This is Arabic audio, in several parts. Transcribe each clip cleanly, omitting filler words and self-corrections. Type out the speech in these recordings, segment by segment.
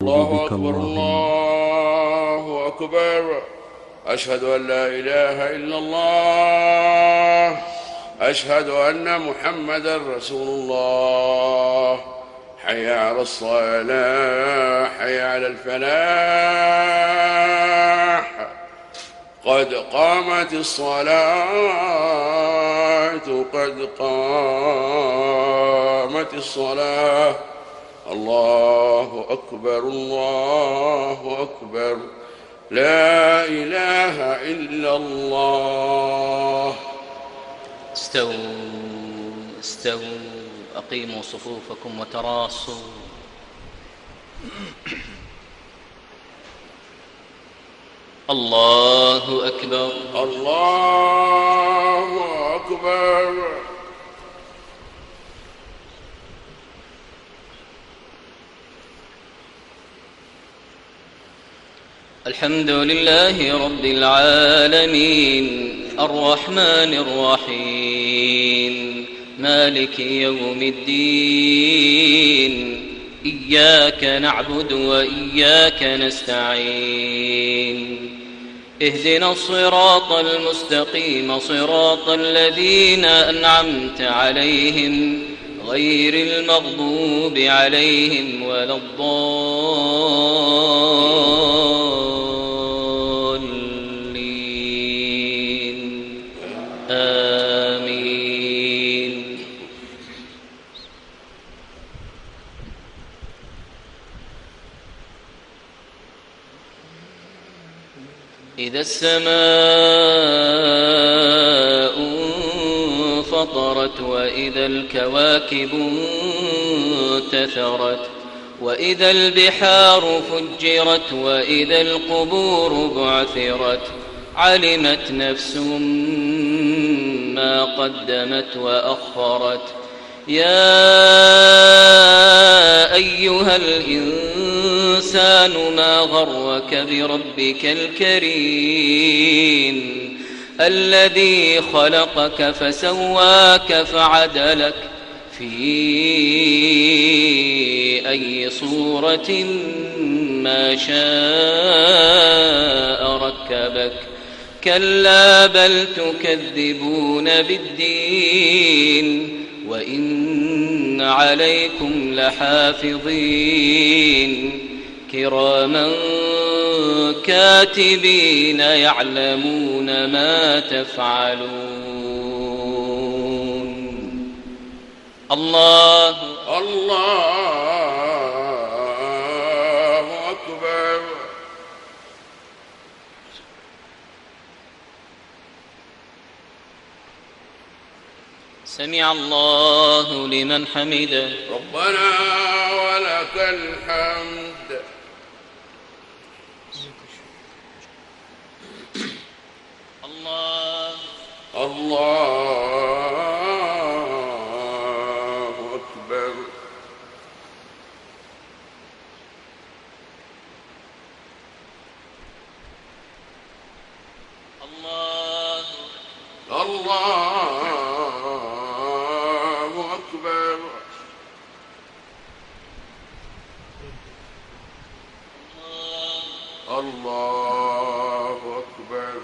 الله بك أكبر اللهم. الله أكبر. أشهد أن لا إله إلا الله. أشهد أن محمدا رسول الله. حي على الصلاة، حي على الفلاح، قد قامت الصلاة، قد قامت الصلاة. الله أكبر الله أكبر. لا إله إلا الله. استووا أقيموا صفوفكم وتراصوا. الله أكبر الله أكبر. الحمد لله رب العالمين الرحمن الرحيم مالك يوم الدين. إياك نعبد وإياك نستعين. اهدنا الصراط المستقيم صراط الذين أنعمت عليهم غير المغضوب عليهم ولا الضالين. آمين. إذا السماء انفطرت وإذا الكواكب انتثرت وإذا البحار فجرت وإذا القبور بعثرت علمت نفس ما قدمت وأخرت. يا أيها الإنسان ما غرك بربك الكريم الذي خلقك فسواك فعدلك في أي صورة ما شاء ركبك. كلا بل تكذبون بالدين وإن عليكم لحافظين كراما كاتبين يعلمون ما تفعلون. الله أكبر. سمع الله لمن حمده. ربنا ولك الحمد. الله أكبر. الله أكبر. الله أكبر.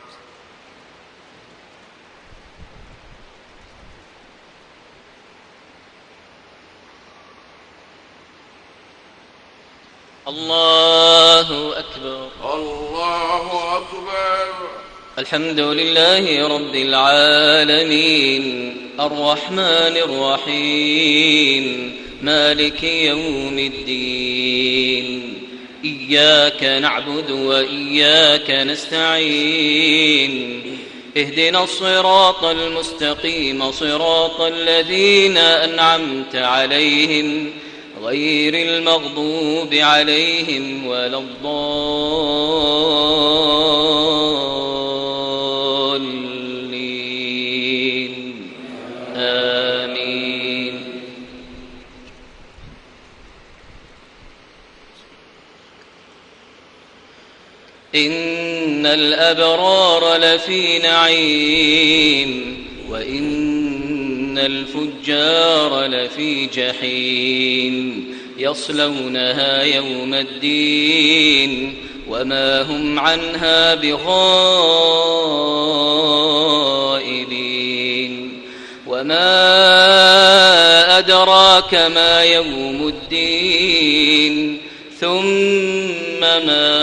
الله أكبر. الله أكبر. الحمد لله رب العالمين الرحمن الرحيم مالك يوم الدين. إياك نعبد وإياك نستعين. اهدنا الصراط المستقيم صراط الذين أنعمت عليهم غير المغضوب عليهم ولا الضالين. آمين. إن الأبرار لفي نعيم وإن الفجار لفي جحيم. يصلونها يوم الدين وما هم عنها بغائبين وما أدراك ما يوم الدين ثم ما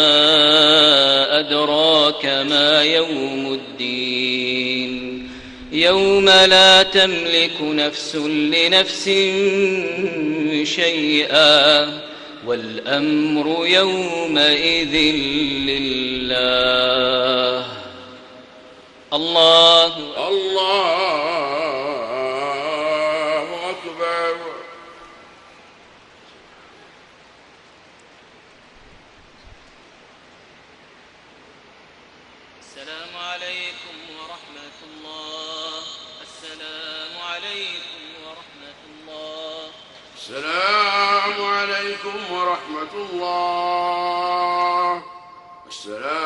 أدراك ما يوم الدين يوم لا تملك نفس لنفس شيئا والأمر يومئذ لله. الله أكبر. السلام عليكم ورحمة الله. السلام عليكم ورحمة الله. السلام عليكم ورحمة الله. السلام